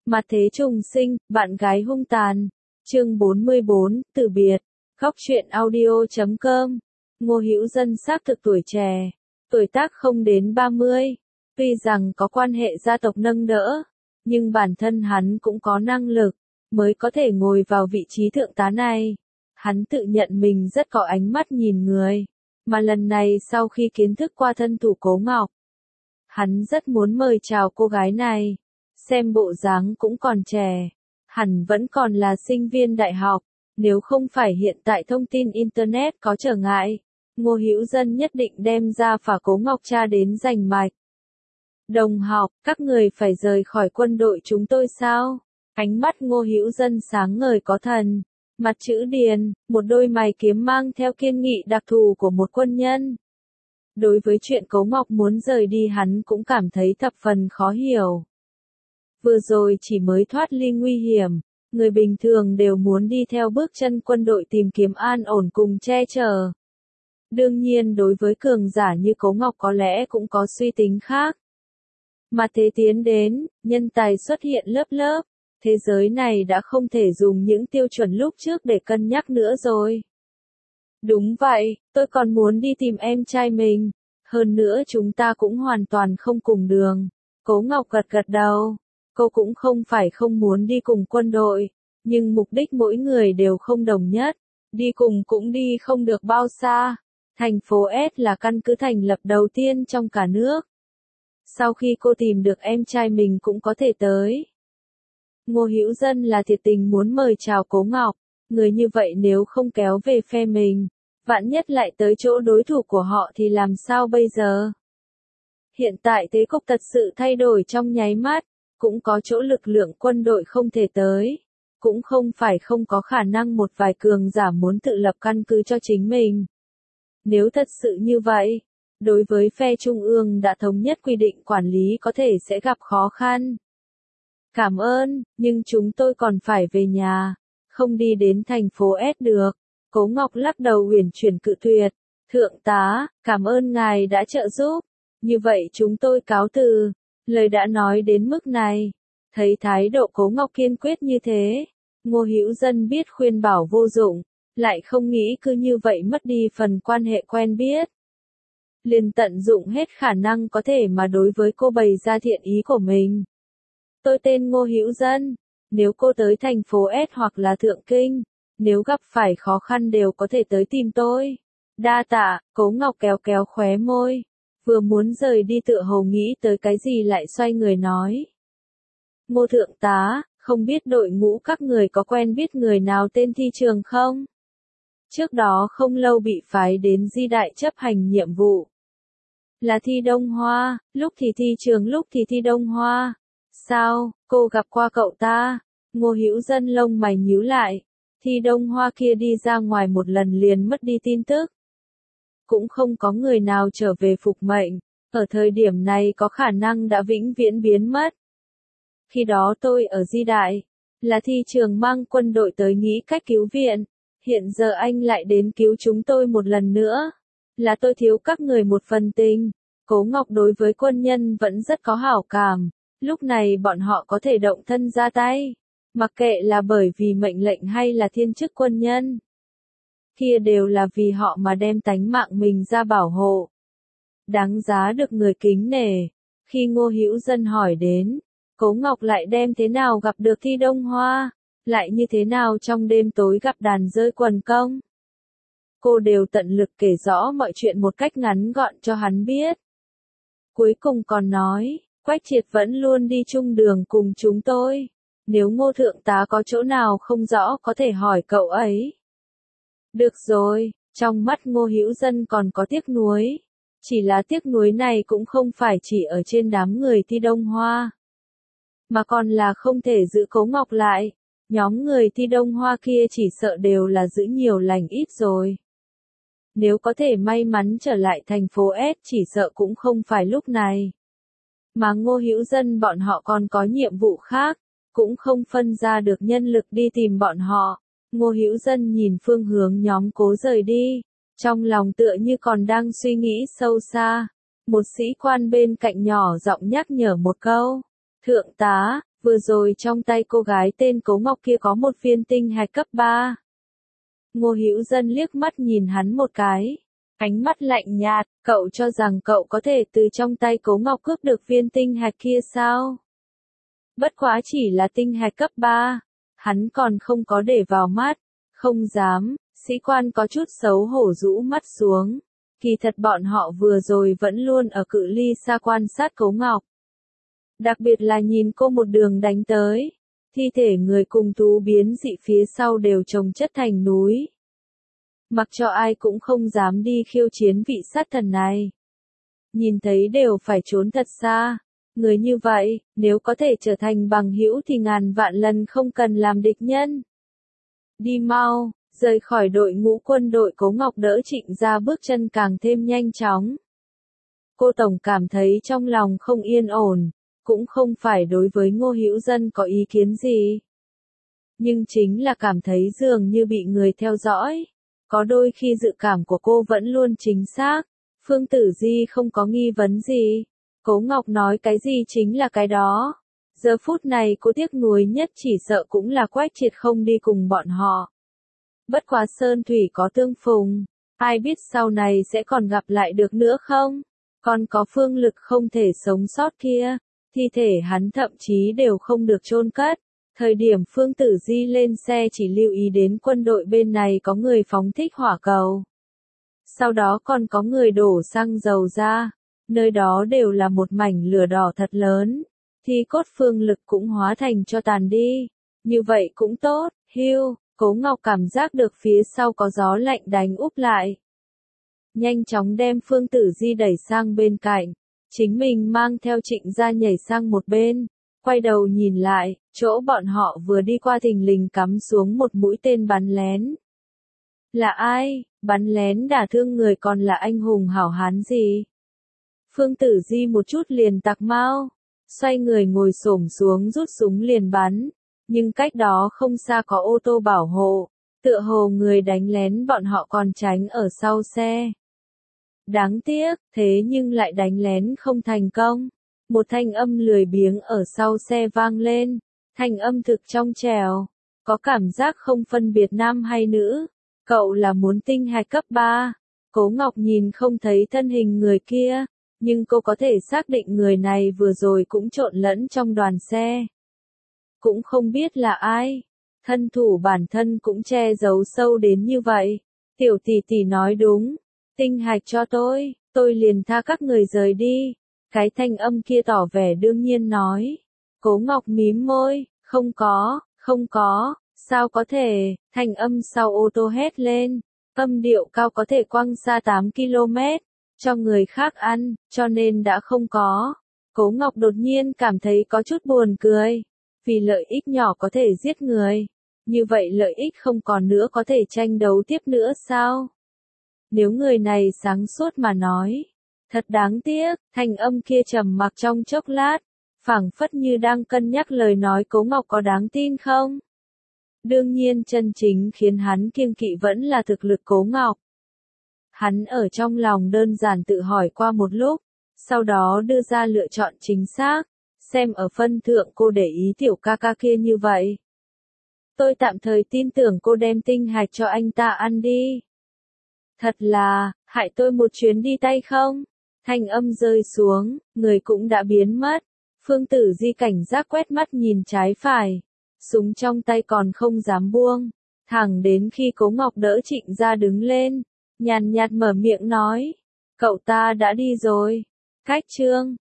Mặt thế trùng sinh, bạn gái hung tàn. Chương 44, từ biệt. Góc truyện audio.com. Ngô Hữu Dân xác thực tuổi trẻ, tuổi tác không đến 30. Tuy rằng có quan hệ gia tộc nâng đỡ, nhưng bản thân hắn cũng có năng lực, mới có thể ngồi vào vị trí thượng tá này. Hắn tự nhận mình rất có ánh mắt nhìn người, mà lần này sau khi kiến thức qua thân thủ Cố Ngọc, hắn rất muốn mời chào cô gái này. Xem bộ dáng cũng còn trẻ, hẳn vẫn còn là sinh viên đại học, nếu không phải hiện tại thông tin Internet có trở ngại, Ngô Hữu Dân nhất định đem ra phả Cố Ngọc tra đến rành mạch. Đồng học, các người phải rời khỏi quân đội chúng tôi sao? Ánh mắt Ngô Hữu Dân sáng ngời có thần, mặt chữ điền, một đôi mày kiếm mang theo kiên nghị đặc thù của một quân nhân. Đối với chuyện Cố Ngọc muốn rời đi hắn cũng cảm thấy thập phần khó hiểu. Vừa rồi chỉ mới thoát ly nguy hiểm, người bình thường đều muốn đi theo bước chân quân đội tìm kiếm an ổn cùng che chở. Đương nhiên đối với cường giả như Cố Ngọc có lẽ cũng có suy tính khác. Mà thế tiến đến, nhân tài xuất hiện lớp lớp, thế giới này đã không thể dùng những tiêu chuẩn lúc trước để cân nhắc nữa rồi. Đúng vậy, tôi còn muốn đi tìm em trai mình, hơn nữa chúng ta cũng hoàn toàn không cùng đường. Cố Ngọc gật gật đầu. Cô cũng không phải không muốn đi cùng quân đội, nhưng mục đích mỗi người đều không đồng nhất, đi cùng cũng đi không được bao xa. Thành phố S là căn cứ thành lập đầu tiên trong cả nước. Sau khi cô tìm được em trai mình cũng có thể tới. Ngô Hữu Dân là thiệt tình muốn mời chào Cố Ngọc, người như vậy nếu không kéo về phe mình, vạn nhất lại tới chỗ đối thủ của họ thì làm sao bây giờ? Hiện tại thế cục thật sự thay đổi trong nháy mắt. Cũng có chỗ lực lượng quân đội không thể tới, cũng không phải không có khả năng một vài cường giả muốn tự lập căn cứ cho chính mình. Nếu thật sự như vậy, đối với phe trung ương đã thống nhất quy định quản lý có thể sẽ gặp khó khăn. Cảm ơn, nhưng chúng tôi còn phải về nhà, không đi đến thành phố S được. Cố Ngọc lắc đầu uyển chuyển cự tuyệt. Thượng tá, cảm ơn ngài đã trợ giúp. Như vậy chúng tôi cáo từ. Lời đã nói đến mức này, thấy thái độ Cố Ngọc kiên quyết như thế, Ngô Hữu Dân biết khuyên bảo vô dụng, lại không nghĩ cứ như vậy mất đi phần quan hệ quen biết. Liền tận dụng hết khả năng có thể mà đối với cô bày ra thiện ý của mình. Tôi tên Ngô Hữu Dân, nếu cô tới thành phố S hoặc là Thượng Kinh, nếu gặp phải khó khăn đều có thể tới tìm tôi. Đa tạ, Cố Ngọc kéo kéo khóe môi. Vừa muốn rời đi tựa hồ nghĩ tới cái gì lại xoay người nói. Ngô thượng tá, không biết đội ngũ các người có quen biết người nào tên Thi Trường không? Trước đó không lâu bị phái đến Di Đại chấp hành nhiệm vụ. Là Thi Đông Hoa, lúc thì Thi Trường lúc thì Thi Đông Hoa. Sao, cô gặp qua cậu ta? Ngô Hữu Dân lông mày nhíu lại. Thi Đông Hoa kia đi ra ngoài một lần liền mất đi tin tức. Cũng không có người nào trở về phục mệnh, ở thời điểm này có khả năng đã vĩnh viễn biến mất. Khi đó tôi ở Di Đại, là Thi Trường mang quân đội tới nghĩ cách cứu viện, hiện giờ anh lại đến cứu chúng tôi một lần nữa, là tôi thiếu các người một phần tình. Cố Ngọc đối với quân nhân vẫn rất có hảo cảm, lúc này bọn họ có thể động thân ra tay, mặc kệ là bởi vì mệnh lệnh hay là thiên chức quân nhân. Kia đều là vì họ mà đem tánh mạng mình ra bảo hộ. Đáng giá được người kính nể. Khi Ngô Hữu Dân hỏi đến, Cố Ngọc lại đem thế nào gặp được Thi Đông Hoa, lại như thế nào trong đêm tối gặp đàn rơi quần công. Cô đều tận lực kể rõ mọi chuyện một cách ngắn gọn cho hắn biết. Cuối cùng còn nói, Quách Triệt vẫn luôn đi chung đường cùng chúng tôi. Nếu Ngô thượng tá có chỗ nào không rõ có thể hỏi cậu ấy. Được rồi, trong mắt Ngô Hữu Dân còn có tiếc nuối. Chỉ là tiếc nuối này cũng không phải chỉ ở trên đám người Thi Đông Hoa, mà còn là không thể giữ Cố Ngọc lại. Nhóm người Thi Đông Hoa kia chỉ sợ đều là giữ nhiều lành ít rồi. Nếu có thể may mắn trở lại thành phố S chỉ sợ cũng không phải lúc này. Mà Ngô Hữu Dân bọn họ còn có nhiệm vụ khác, cũng không phân ra được nhân lực đi tìm bọn họ. Ngô Hữu Dân nhìn phương hướng nhóm Cố rời đi, trong lòng tựa như còn đang suy nghĩ sâu xa. Một sĩ quan bên cạnh nhỏ giọng nhắc nhở một câu. Thượng tá, Vừa rồi trong tay cô gái tên Cố Ngọc kia có một viên tinh hạch cấp 3. Ngô Hữu Dân liếc mắt nhìn hắn một cái. Ánh mắt lạnh nhạt, cậu cho rằng cậu có thể từ trong tay Cố Ngọc cướp được viên tinh hạch kia sao? Bất quá chỉ là tinh hạch cấp 3. Hắn còn không có để vào mắt. Không dám, sĩ quan có chút xấu hổ rũ mắt xuống. Kỳ thật bọn họ vừa rồi vẫn luôn ở cự ly xa quan sát Cố Ngọc. Đặc biệt là nhìn cô một đường đánh tới. Thi thể người cùng thú biến dị phía sau đều chồng chất thành núi. Mặc cho ai cũng không dám đi khiêu chiến vị sát thần này. Nhìn thấy đều phải trốn thật xa. Người như vậy, nếu có thể trở thành bằng hữu thì ngàn vạn lần không cần làm địch nhân. Đi mau, rời khỏi đội ngũ quân đội. Cố Ngọc đỡ Trịnh Gia bước chân càng thêm nhanh chóng. Cô tổng cảm thấy trong lòng không yên ổn, cũng không phải đối với Ngô Hữu Dân có ý kiến gì. Nhưng chính là cảm thấy dường như bị người theo dõi. Có đôi khi dự cảm của cô vẫn luôn chính xác. Phương Tử Di không có nghi vấn gì. Cố Ngọc nói cái gì chính là cái đó. Giờ phút này cô tiếc nuối nhất chỉ sợ cũng là Quách Triệt không đi cùng bọn họ. Bất quá sơn thủy có tương phùng. Ai biết sau này sẽ còn gặp lại được nữa không? Còn có Phương Lực không thể sống sót kia. Thi thể hắn thậm chí đều không được chôn cất. Thời điểm Phương Tử Di lên xe chỉ lưu ý đến quân đội bên này có người phóng thích hỏa cầu. Sau đó còn có người đổ xăng dầu ra. Nơi đó đều là một mảnh lửa đỏ thật lớn. Thi cốt Phương Lực cũng hóa thành cho tàn đi. Như vậy cũng tốt, Hưu, Cố Ngọc cảm giác được phía sau có gió lạnh đánh úp lại. Nhanh chóng đem Phương Tử Di đẩy sang bên cạnh. Chính mình mang theo Trịnh Gia nhảy sang một bên. Quay đầu nhìn lại, chỗ bọn họ vừa đi qua thình lình cắm xuống một mũi tên bắn lén. Là ai? Bắn lén đả thương người còn là anh hùng hảo hán gì? Phương Tử Di một chút liền tạc mau. Xoay người ngồi xổm xuống rút súng liền bắn. Nhưng cách đó không xa có ô tô bảo hộ. Tựa hồ người đánh lén bọn họ còn tránh ở sau xe. Đáng tiếc, thế nhưng lại đánh lén không thành công. Một thanh âm lười biếng ở sau xe vang lên. Thanh âm thực trong trẻo. Có cảm giác không phân biệt nam hay nữ. Cậu là muốn tinh hạch cấp 3. Cố Ngọc nhìn không thấy thân hình người kia. Nhưng cô có thể xác định người này vừa rồi cũng trộn lẫn trong đoàn xe. Cũng không biết là ai. Thân thủ bản thân cũng che giấu sâu đến như vậy. Tiểu tỷ tỷ nói đúng. Tinh hạch cho tôi liền tha các người rời đi. Cái thanh âm kia tỏ vẻ đương nhiên nói. Cố Ngọc mím môi, không có, sao có thể, thanh âm sau ô tô hét lên. Âm điệu cao có thể quăng xa 8 km, cho người khác ăn, cho nên đã không có. Cố Ngọc đột nhiên cảm thấy có chút buồn cười. Vì lợi ích nhỏ có thể giết người. Như vậy lợi ích không còn nữa có thể tranh đấu tiếp nữa sao? Nếu người này sáng suốt mà nói. Thật đáng tiếc, thanh âm kia trầm mặc trong chốc lát. Phảng phất như đang cân nhắc lời nói Cố Ngọc có đáng tin không? Đương nhiên chân chính khiến hắn kiêng kỵ vẫn là thực lực Cố Ngọc. Hắn ở trong lòng đơn giản tự hỏi qua một lúc. Sau đó đưa ra lựa chọn chính xác. Xem ở phân thượng cô để ý tiểu ca ca kia như vậy. Tôi tạm thời tin tưởng cô đem tinh hạch cho anh ta ăn đi. Thật là, hại tôi một chuyến đi tay không? Thanh âm rơi xuống, người cũng đã biến mất. Phương Tử Di cảnh giác quét mắt nhìn trái phải. Súng trong tay còn không dám buông. Thẳng đến khi Cố Ngọc đỡ Trịnh Gia đứng lên. Nhàn nhạt mở miệng nói. Cậu ta đã đi rồi. Cách chương.